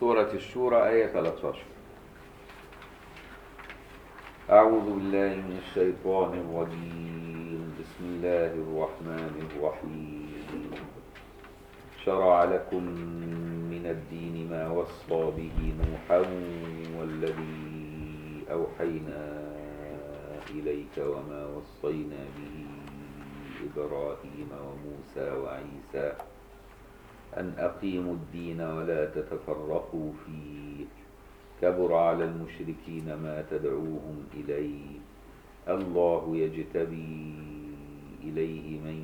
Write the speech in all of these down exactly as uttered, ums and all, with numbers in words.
سورة الشورى آية ثلاثة عشر. أعوذ بالله من الشيطان الرجيم. بسم الله الرحمن الرحيم. شرع لكم من الدين ما وصى به نوحا والذي أوحينا إليك وما وصينا به إبراهيم وموسى وعيسى أن أقيموا الدين ولا تتفرقوا فيه كبر على المشركين ما تدعوهم إليه الله يجتبي إليه من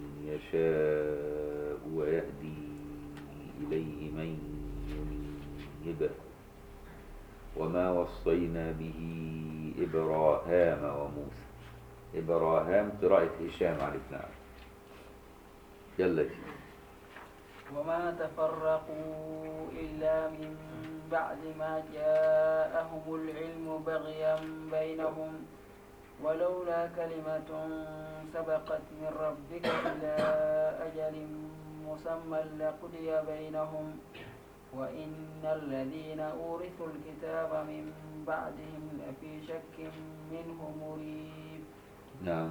يشاء ويهدي إليه من ينيب وما وصينا به إبراهيم وموسى. إبراهيم قراءة هشام عليه السلام. يلا وما تفرقوا إلا من بعد ما جاءهم العلم بغيا بينهم ولولا كلمة سبقت من ربك إلى أجل مسمى لقضي بينهم وإن الذين أورثوا الكتاب من بعدهم لفي شك منه مريب. نعم.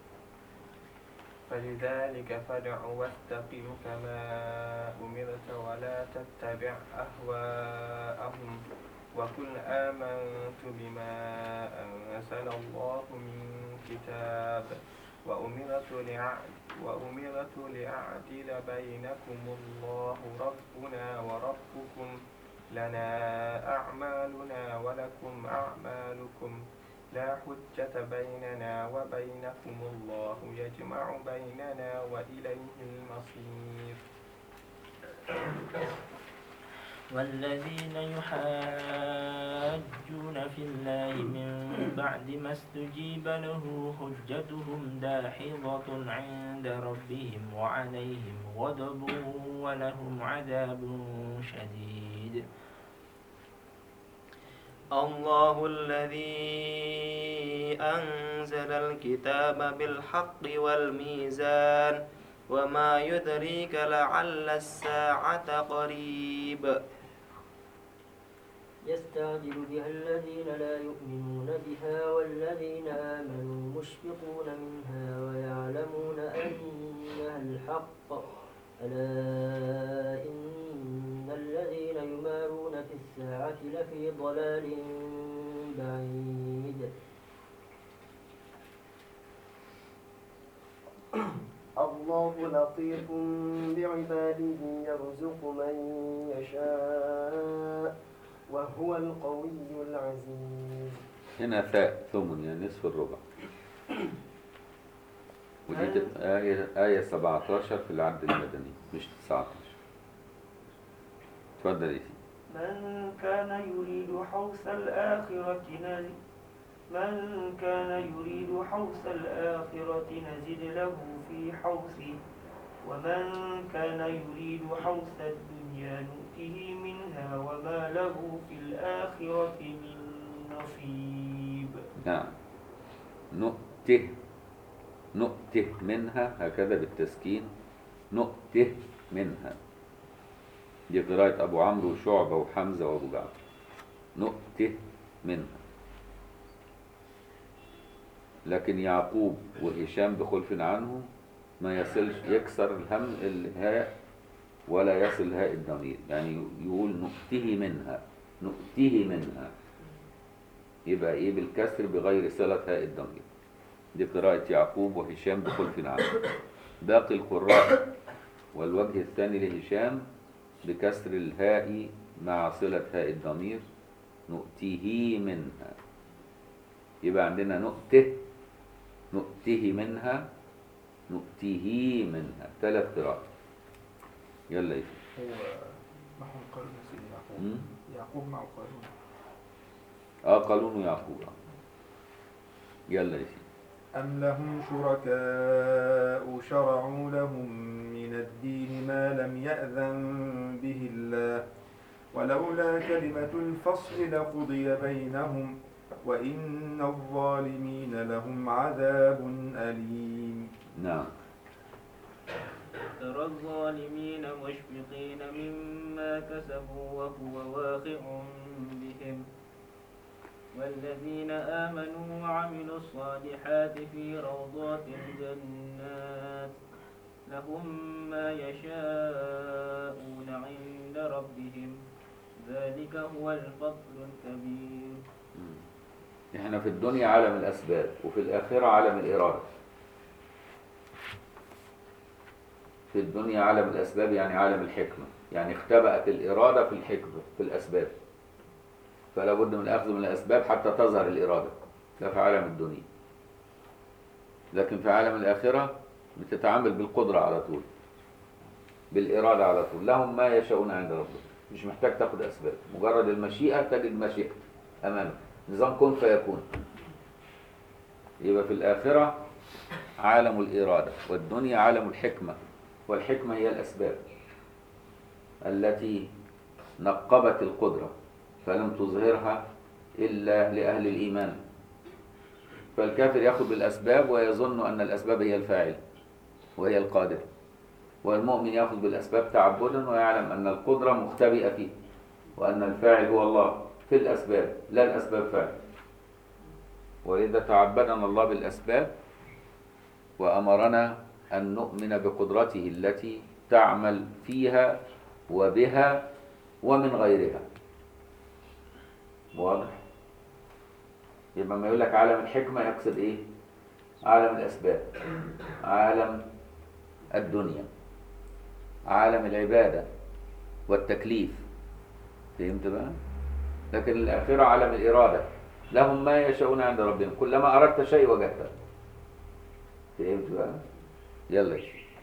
فلذلك فادع واستقم كما أمرت ولا تتبع أهواءهم وقل آمنت بما أنزل الله من كتاب وأمرت وأمرت لأعدل بينكم الله ربنا وربكم لنا أعمالنا ولكم أعمالكم لا حجة بيننا وبينكم الله يجمع بيننا وإليه المصير. والذين يحاجون في الله من بعد ما استجيب له حجتهم داحضة عند ربهم وعليهم غضب ولهم عذاب شديد. الله الذي أنزل الكتاب بالحق والميزان وما يدريك لعل الساعة قريب. يستعجل بها الذين لا يؤمنون بها والذين آمنوا مشفقون منها ويعلمون أنها الحق ألا إن الذين يمارون في الساعة لفي ضلال بعيد. الله لطيف بعباده يرزق من يشاء وهو القوي العزيز. هنا ثاء ثمن يعني نصف الربع. ودي آية آية سبعة عشر في العد المدني مش تسعة عشر. اتفضل يا من كان يريد حوث الآخرة نزد من كان يريد حوث الآخرة نزد له في حوثه ومن كان يريد حوث الدنيا نؤته منها وما له في الآخرة من نصيب. نعم. نؤته نؤته منها هكذا بالتسكين نؤته منها. دي قراءة أبو عمرو وشعبة وحمزة وأبو جعفر. نؤته منها. لكن يعقوب وهشام بخلف عنه ما يصلش يكسر الهم الهاء ولا يصل هاء الضمير يعني يقول نؤته منها نؤته منها يبقى ايه بالكسر بغير صلة هاء الضمير. دي قراءة يعقوب وهشام بخلف عنه. باقي القراء والوجه الثاني لهشام بكسر الهاء مع صلة هاء الضمير نؤته منها. يبقى عندنا نؤته نؤته منها نؤته منها ثلاث قراءات. يلا ايه هو محو قالون سيدي يعقوب يعقوب مع قالون اه قالون ويعقوب. يلا ايه أم لهم شركاء شرعوا لهم من الدين ما لم يأذن به الله ولولا كلمة الفصل لقضي بينهم وإن الظالمين لهم عذاب أليم. نعم. وترى الظالمين مشفقين مما كسبوا وهو واقع بهم والذين آمنوا وعملوا الصالحات في روضات الجنات لهم ما يشاءون عند ربهم ذلك هو الفضل الكبير. احنا في الدنيا عالم الأسباب وفي الآخرة عالم الإرادة. في الدنيا عالم الأسباب يعني عالم الحكمة، يعني اختبأت الإرادة في الحكمة في الأسباب، فلا بد من الأخذ من الأسباب حتى تظهر الإرادة. ده في عالم الدنيا. لكن في عالم الآخرة بتتعامل بالقدرة على طول، بالإرادة على طول. لهم ما يشاءون عند ربهم، مش محتاج تاخد أسباب، مجرد المشيئة تجد مشيئة أمامك، نظام كن فيكون. يبقى في الآخرة عالم الإرادة والدنيا عالم الحكمة، والحكمة هي الأسباب التي نقبت القدرة فلم تظهرها إلا لأهل الإيمان. فالكافر يأخذ بالأسباب ويظن أن الأسباب هي الفاعل وهي القادر، والمؤمن يأخذ بالأسباب تعبدا ويعلم أن القدرة مختبئة فيه وأن الفاعل هو الله في الأسباب لا الأسباب فاعل. ولذا تعبدنا الله بالأسباب وأمرنا أن نؤمن بقدرته التي تعمل فيها وبها ومن غيرها. واضح؟ يبقى ما يقول لك عالم الحكمة يقصد إيه؟ عالم الأسباب، عالم الدنيا، عالم العبادة والتكليف. فهمت بقى؟ لكن الآخرة عالم الإرادة، لهم ما يشاءون عند ربهم، كلما أردت شيء وجدته. فهمت بقى؟ يلا.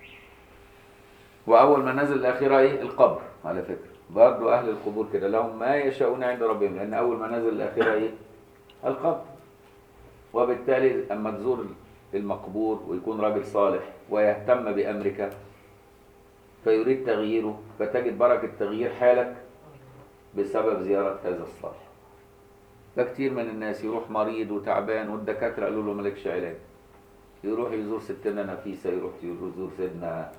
وأول ما نزل الآخرة إيه؟ القبر. على فكرة برضو أهل القبور كده لهم ما يشاءون عند ربهم، لأن أول ما نزل الآخرة إيه؟ القبر. وبالتالي أما تزور المقبور ويكون راجل صالح ويهتم بأمرك فيريد تغييره، فتجد بركة تغيير حالك بسبب زيارة هذا الصالح. فكتير من الناس يروح مريض وتعبان والدكاترة قالوا له مالكش علاج، يروح يزور ستنا نفيسة، يروح يزور سيدنا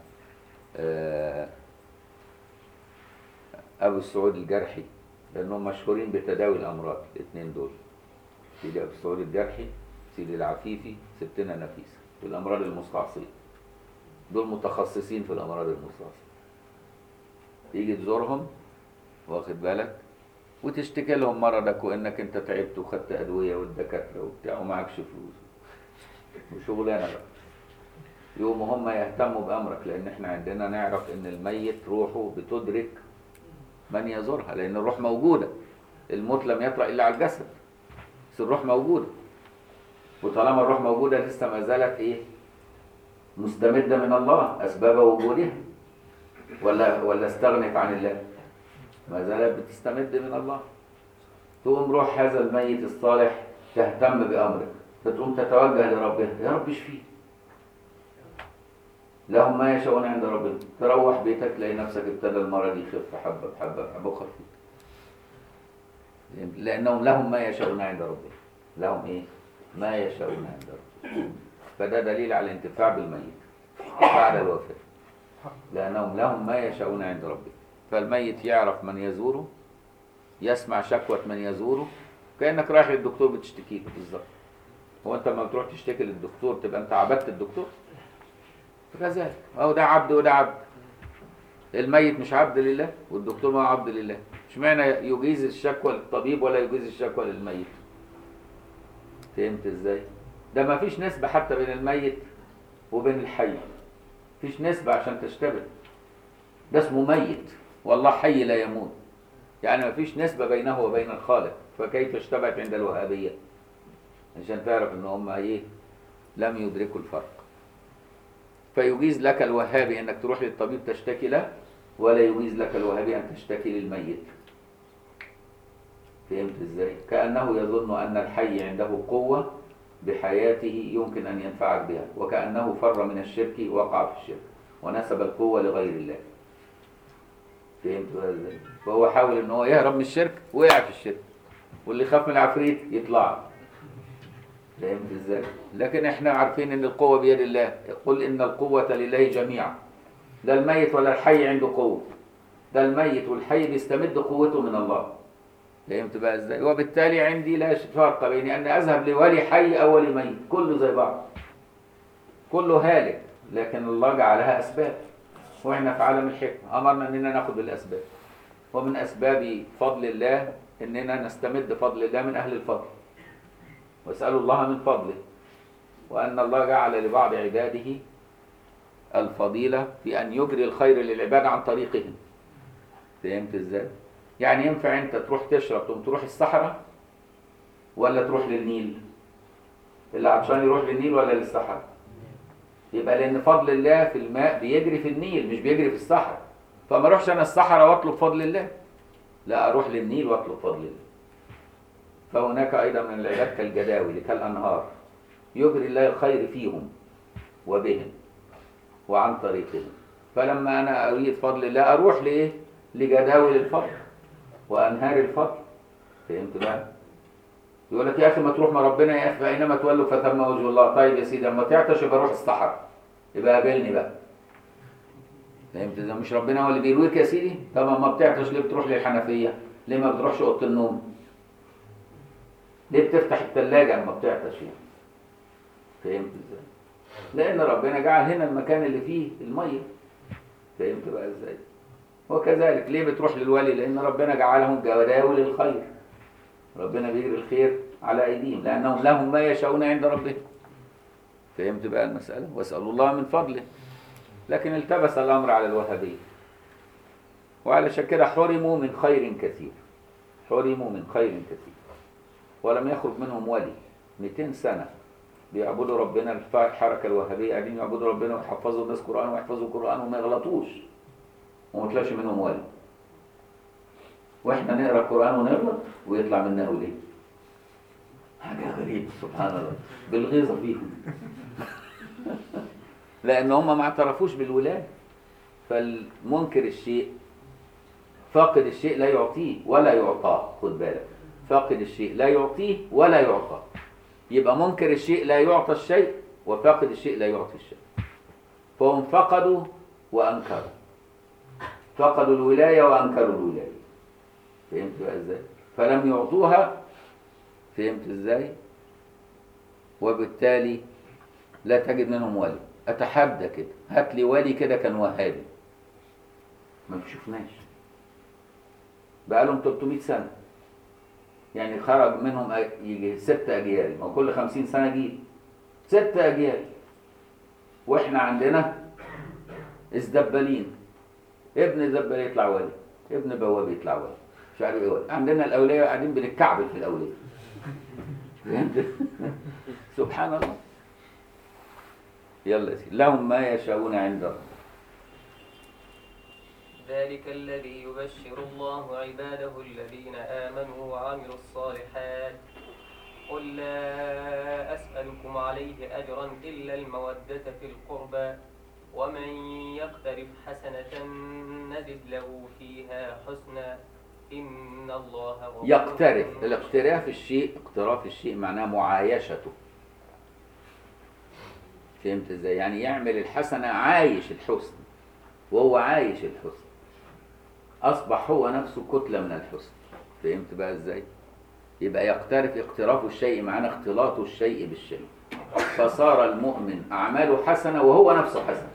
أبو السعود الجرحي، لأنهم مشهورين بتداوي الأمراض الاثنين دول، سيدي أبو السعود الجرحي، سيدي العفيفي، ستنا نفيسة، والأمراض المستعصية. دول متخصصين في الأمراض المستعصية. تيجي تزورهم واخد بالك وتشتكي لهم مرضك وإنك أنت تعبت وخدت أدوية والدكاترة وبتاع ومعكش فلوس وشغلانة بقى. يوم هم يهتموا بأمرك، لأن احنا عندنا نعرف إن الميت روحه بتدرك من يزورها، لأن الروح موجودة. الموت لم يطرأ إلا على الجسد، بس الروح موجودة. وطالما الروح موجودة لسه ما زالت إيه؟ مستمدة من الله أسباب وجودها، ولا ولا استغنت عن الله؟ ما زالت بتستمد من الله. تقوم روح هذا الميت الصالح تهتم بأمرك، فتقوم تتوجه لربها، يا رب اشفيه. لهم ما يشاءون عند ربهم. تروح بيتك تلاقي نفسك ابتدى المرض يخف حبة بحبة بحبة وخف، لأنهم لهم ما يشاءون عند ربهم. لهم إيه؟ ما يشاءون عند ربهم. فده دليل على الانتفاع بالميت بعد الوفاة، لأنهم لهم ما يشاءون عند ربهم. فالميت يعرف من يزوره، يسمع شكوى من يزوره، كأنك رايح للدكتور بتشتكيه بالظبط. هو أنت لما بتروح تشتكي للدكتور تبقى أنت عبدت الدكتور؟ فكذلك أهو ده عبد وده عبد. الميت مش عبد لله والدكتور ما عبد لله. اشمعنى يجيز الشكوى للطبيب ولا يجيز الشكوى للميت؟ فهمت ازاي؟ ده ما فيش نسبة حتى بين الميت وبين الحي، فيش نسبة عشان تشتبه. ده اسمه ميت والله حي لا يموت، يعني ما فيش نسبة بينه وبين الخالق. فكيف اشتبهت عند الوهابية؟ عشان تعرف ان هم ايه؟ لم يدركوا الفرق. فيجيز لك الوهابي انك تروح للطبيب تشتكي له، ولا يجيز لك الوهابي ان تشتكي للميت. فهمت ازاي؟ كأنه يظن ان الحي عنده قوة بحياته يمكن ان ينفعك بها، وكأنه فر من الشرك وقع في الشرك ونسب القوة لغير الله. فهمت ازاي؟ فهو حاول ان هو يهرب من الشرك وقع في الشرك، واللي خاف من العفريت يطلع. فهمت ازاي؟ لكن احنا عارفين ان القوة بيد الله. قل ان القوة لله جميعا. ده الميت ولا الحي عنده قوة، ده الميت والحي بيستمد قوته من الله. فهمت بقى ازاي؟ وبالتالي عندي لا فرق بين ان اذهب لولي حي او ولي ميت، كله زي بعض، كله هالك، لكن الله جعلها اسباب، واحنا في عالم الحكمة امرنا اننا ناخد بالاسباب. ومن اسباب فضل الله اننا نستمد فضل الله من اهل الفضل، واسالوا الله من فضله، وان الله جعل لبعض عباده الفضيلة في ان يجري الخير للعباد عن طريقهم. فهمت ازاي؟ يعني ينفع انت تروح تشرب تقوم تروح الصحراء ولا تروح للنيل؟ اللي عطشان يروح للنيل ولا للصحراء؟ يبقى لان فضل الله في الماء بيجري في النيل مش بيجري في الصحراء. فما اروحش انا الصحراء واطلب فضل الله، لا اروح للنيل واطلب فضل الله. فهناك ايضا من العباد كالجداول كالانهار يجري الله الخير فيهم وبهم وعن طريقهم. فلما انا اريد فضل الله اروح لايه؟ لجداول الفضل وانهار الفضل. فهمت بقى؟ يقول لك يا اخي ما تروح، ما ربنا يا اخي فاينما تولوا فثم وجه الله. طيب يا سيدي اما تعطش يبقى روح الصحراء، يبقى قابلني بقى. فهمت؟ ده مش ربنا هو اللي بيرويك يا سيدي؟ طب اما بتعطش ليه بتروح للحنفيه؟ ليه ما بتروحش اوضه النوم؟ ليه بتفتح الثلاجه اما بتعطش يعني؟ فهمت ازاي؟ لان ربنا جعل هنا المكان اللي فيه الميه. فهمت بقى ازاي؟ وكذلك ليه بتروح للولي؟ لان ربنا جعلهم جداول الخير، ربنا بيجري الخير على ايديهم لانهم لهم ما يشاءون عند ربهم. فهمت بقى المساله؟ واسالوا الله من فضله. لكن التبس الامر على الوهابيه، وعلشان كده حرموا من خير كثير، حرموا من خير كثير، ولم يخرج منهم ولي. مئتين سنه بيعبدوا ربنا، الحركه الوهابيه قاعدين يعبدوا ربنا ويحفظوا الناس قران ويحفظوا قران وما يغلطوش وما يطلعش منهم ولي. واحنا نقرا القران ونغلط ويطلع منا ولي. حاجه غريبه سبحان الله، بالغيظه فيهم. لان هم ما اعترفوش بالولايه. فالمنكر الشيء فاقد الشيء لا يعطيه ولا يعطاه. خد بالك، فاقد الشيء لا يعطيه ولا يعطاه. يبقى منكر الشيء لا يعطى الشيء، وفاقد الشيء لا يعطي الشيء. فهم فقدوا وانكروا، فقدوا الولايه وانكروا الولايه. فهمت بقى ازاي؟ فلم يعطوها. فهمت ازاي؟ وبالتالي لا تجد منهم ولي. اتحدى كده، هات لي ولي كده كان وهابي، ما شفناش. بقى لهم ثلاثمائة سنه، يعني خرج منهم يجي ست اجيال، ما كل خمسين سنه جيل، ست اجيال. واحنا عندنا ازدبالين، ابن زبال يطلع ولي، ابن بواب يطلع ولي، مش عارف ايه ولي. عندنا الاولياء قاعدين بنتكعبل في الاولياء. سبحان الله. يلا يا سيدي، لهم ما يشاءون عند ربهم. ذلك الذي يبشر الله عباده الذين آمنوا وعملوا الصالحات قل لا أسألكم عليه أجرا إلا المودة في القربى ومن يقترف حسنة نزد له فيها حسنا إن الله غفور. يقترف، الاقتراف الشيء، اقتراف الشيء معناه معايشته. فهمت ازاي؟ يعني يعمل الحسنة عايش الحسن، وهو عايش الحسن أصبح هو نفسه كتلة من الحسن. فهمت بقى ازاي؟ يبقى يقترف، اقتراف الشيء معناه اختلاط الشيء بالشيء، فصار المؤمن أعماله حسنة وهو نفسه حسن.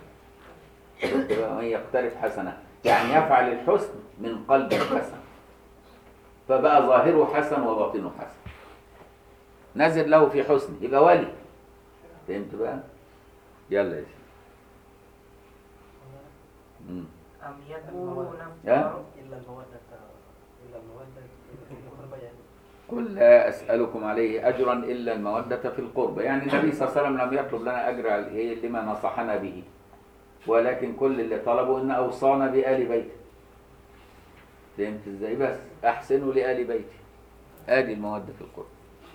يقترف حسنة يعني يفعل الحسن من قلب حسن، فبقى ظاهره حسن وباطنه حسن، نزل له في حسن، يبقى ولي. فهمت بقى؟ يلا يا سيدي. أم يدعون يا؟ إلا المودة إلا المودة في القربى يعني. قل لا أسألكم عليه أجرا إلا المودة في القربى. يعني النبي صلى الله عليه وسلم لم يطلب لنا أجر لما نصحنا به، ولكن كل اللي طلبوا إن أوصانا بآل بيته. فهمت إزاي؟ بس أحسنوا لآل بيته، آدي المودة في القربى،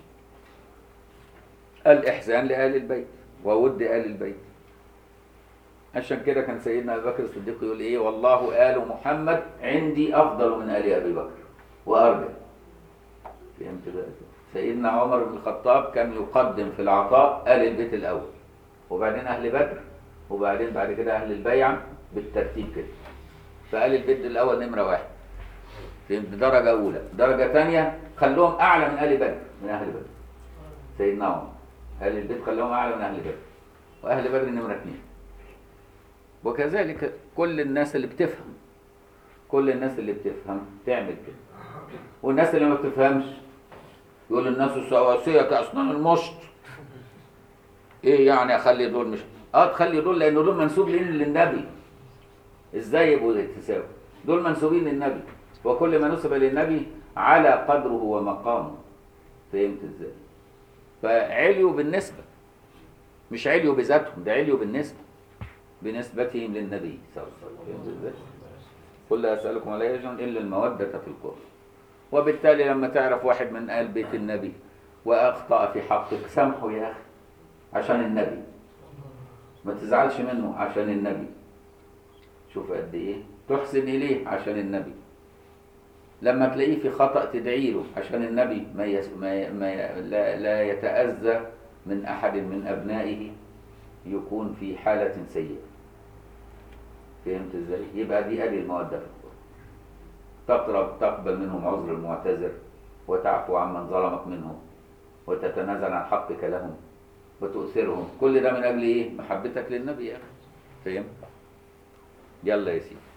الإحسان لآل البيت وود آل البيت. عشان كده كان سيدنا أبي بكر الصديق يقول إيه؟ والله آل محمد عندي أفضل من آل أبي بكر وأرجى. فهمت بقى؟ سيدنا عمر بن الخطاب كان يقدم في العطاء آل البيت الأول، وبعدين أهل بدر، وبعدين بعد كده أهل البيعة، بالترتيب كده. فقال البيت الأول نمرة واحد، فهمت؟ درجة أولى. درجة ثانية خلوهم أعلى من آل بدر، من أهل بدر. سيدنا عمر أهل البيت خلوهم أعلى من أهل بدر، وأهل بدر نمرة اثنين. وكذلك كل الناس اللي بتفهم، كل الناس اللي بتفهم تعمل كده. والناس اللي ما بتفهمش يقول الناس السواسية كأسنان المشط. ايه يعني اخلي دول مش اه تخلي دول لان دول منسوب للنبي. ازاي يبقوا يتساووا؟ دول منسوبين للنبي، وكل ما نسب للنبي على قدره ومقامه. فهمت ازاي؟ فعليوا بالنسبة، مش عليوا بذاتهم، ده عليوا بالنسبة، بنسبتهم للنبي صلى الله عليه وسلم. فهمت ازاي؟ قل لا اسألكم عليه اجرا الا المودة في القربى. وبالتالي لما تعرف واحد من آل بيت النبي واخطأ في حقك سامحه يا اخي عشان النبي، ما تزعلش منه عشان النبي. شوف قد ايه تحسن اليه عشان النبي. لما تلاقيه في خطأ تدعي له عشان النبي ما, يس... ما, ي... ما ي... لا... لا يتأذى من أحد من أبنائه يكون في حالة سيئة. فهمت ازاي؟ يبقى دي أدي المودة في القرآن. تقرب تقبل منهم عذر المعتذر، وتعفو عمن ظلمك منهم، وتتنازل عن حقك لهم، وتؤثرهم. كل ده من أجل إيه؟ محبتك للنبي يا أخي. فهم؟ يلا يا سيدي.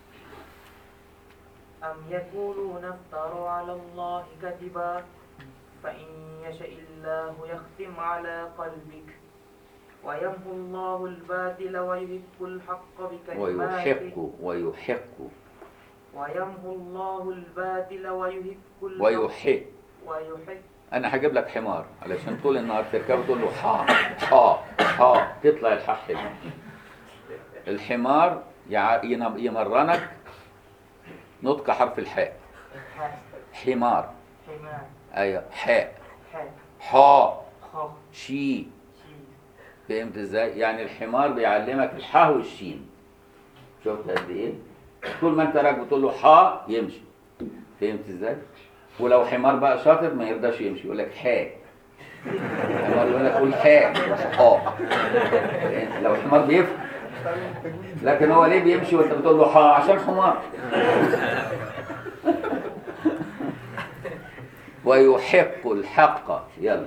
أم يقولون افتروا على الله كذبا فإن يشاء الله يختم على قلبك ويمحو الله الباطل ويحق الحق بكلماته ويحق ويحق ويمحو الله الباطل ويحق الحق ويحق ويحق. أنا هجيب لك حمار علشان طول النهار تركبه تقول له حا حا حا تطلع الحا حلو. الحمار يع- ينب- يمرنك نطق حرف الحاء. حمار. حمار. أيوة حاء حاء. حا خ. شي. شي. فهمت ازاي؟ يعني الحمار بيعلمك الحا والشين. شفت قد ايه؟ طول ما انت راكب تقول له حا يمشي. فهمت ازاي؟ ولو حمار بقى شاطر ما يرضاش يمشي يقول لك حاء. حمار يقول لك قول حاء حا. لو حمار بيفهم. لكن هو ليه بيمشي وانت بتقول له حا؟ عشان حمار. ويحق الحق. يلا.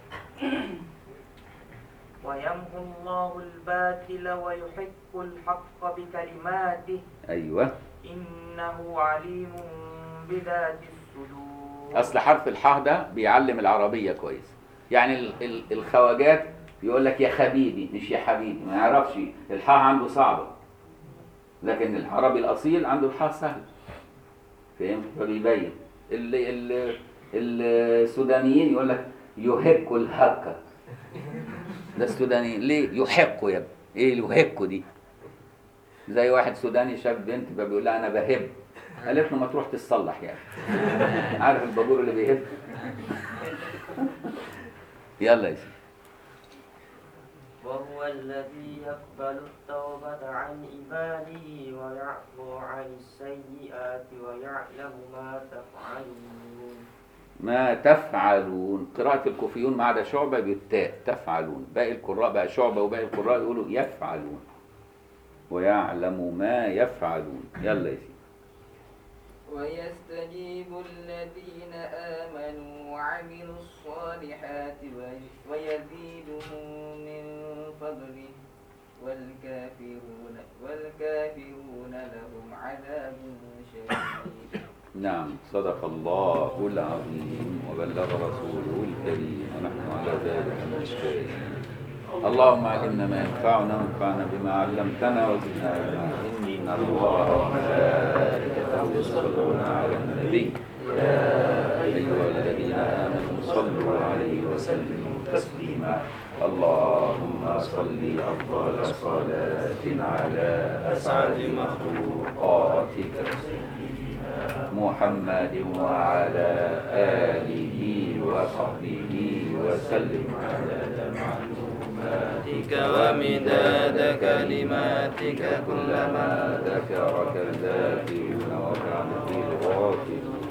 ويمحو الله الباطل ويحق الحق بكلماته. ايوه. إنه عليم بذات الصدور. اصل حرف الحاء ده بيعلم العربيه كويس. يعني ال- ال- الخواجات يقول لك يا خبيبي مش يا حبيبي، ما يعرفش الحاء عنده صعبه، لكن العربي الاصيل عنده الحاء سهل. فهمت؟ فبيبين. ال- ال- السودانيين يقول لك يحق الحق. ده السوداني ليه يحق يا ابني؟ ايه يحق دي؟ زي واحد سوداني شاف بنت بيقول لها انا بهب، قالت له ما تروح تتصلح يعني. عارف البابور اللي بيهب؟ يلا يا سيدي. وهو الذي يقبل التوبة عن عباده ويعفو عن السيئات ويعلم ما تفعلون. ما تفعلون. قراءة الكوفيون ما عدا شعبة بالتاء تفعلون. باقي القراء بقى شعبة وباقي القراء يقولوا يفعلون. ويعلم ما يفعلون. يلا يا سيدي. ويستجيب الذين آمنوا وعملوا الصالحات وي- ويزيدهم من فضله والكافرون والكافرون لهم عذاب شديد. نعم صدق الله العظيم وبلغ رسوله الكريم ونحن على ذلك من الشاهدين. اللهم علمنا ما ينفعنا وانفعنا بما علمتنا وزدنا علما. إن الله وملائكته يصلون على النبي يا أيها الذين آمنوا صلوا عليه وسلموا تسليما. اللهم صل أفضل صلاة على أسعد مخلوقاتك محمد وعلى آله وصحبه وسلم عدد معلوماتك ومداد كلماتك كلما ذكرك الذاكرون وكان في الغافلين.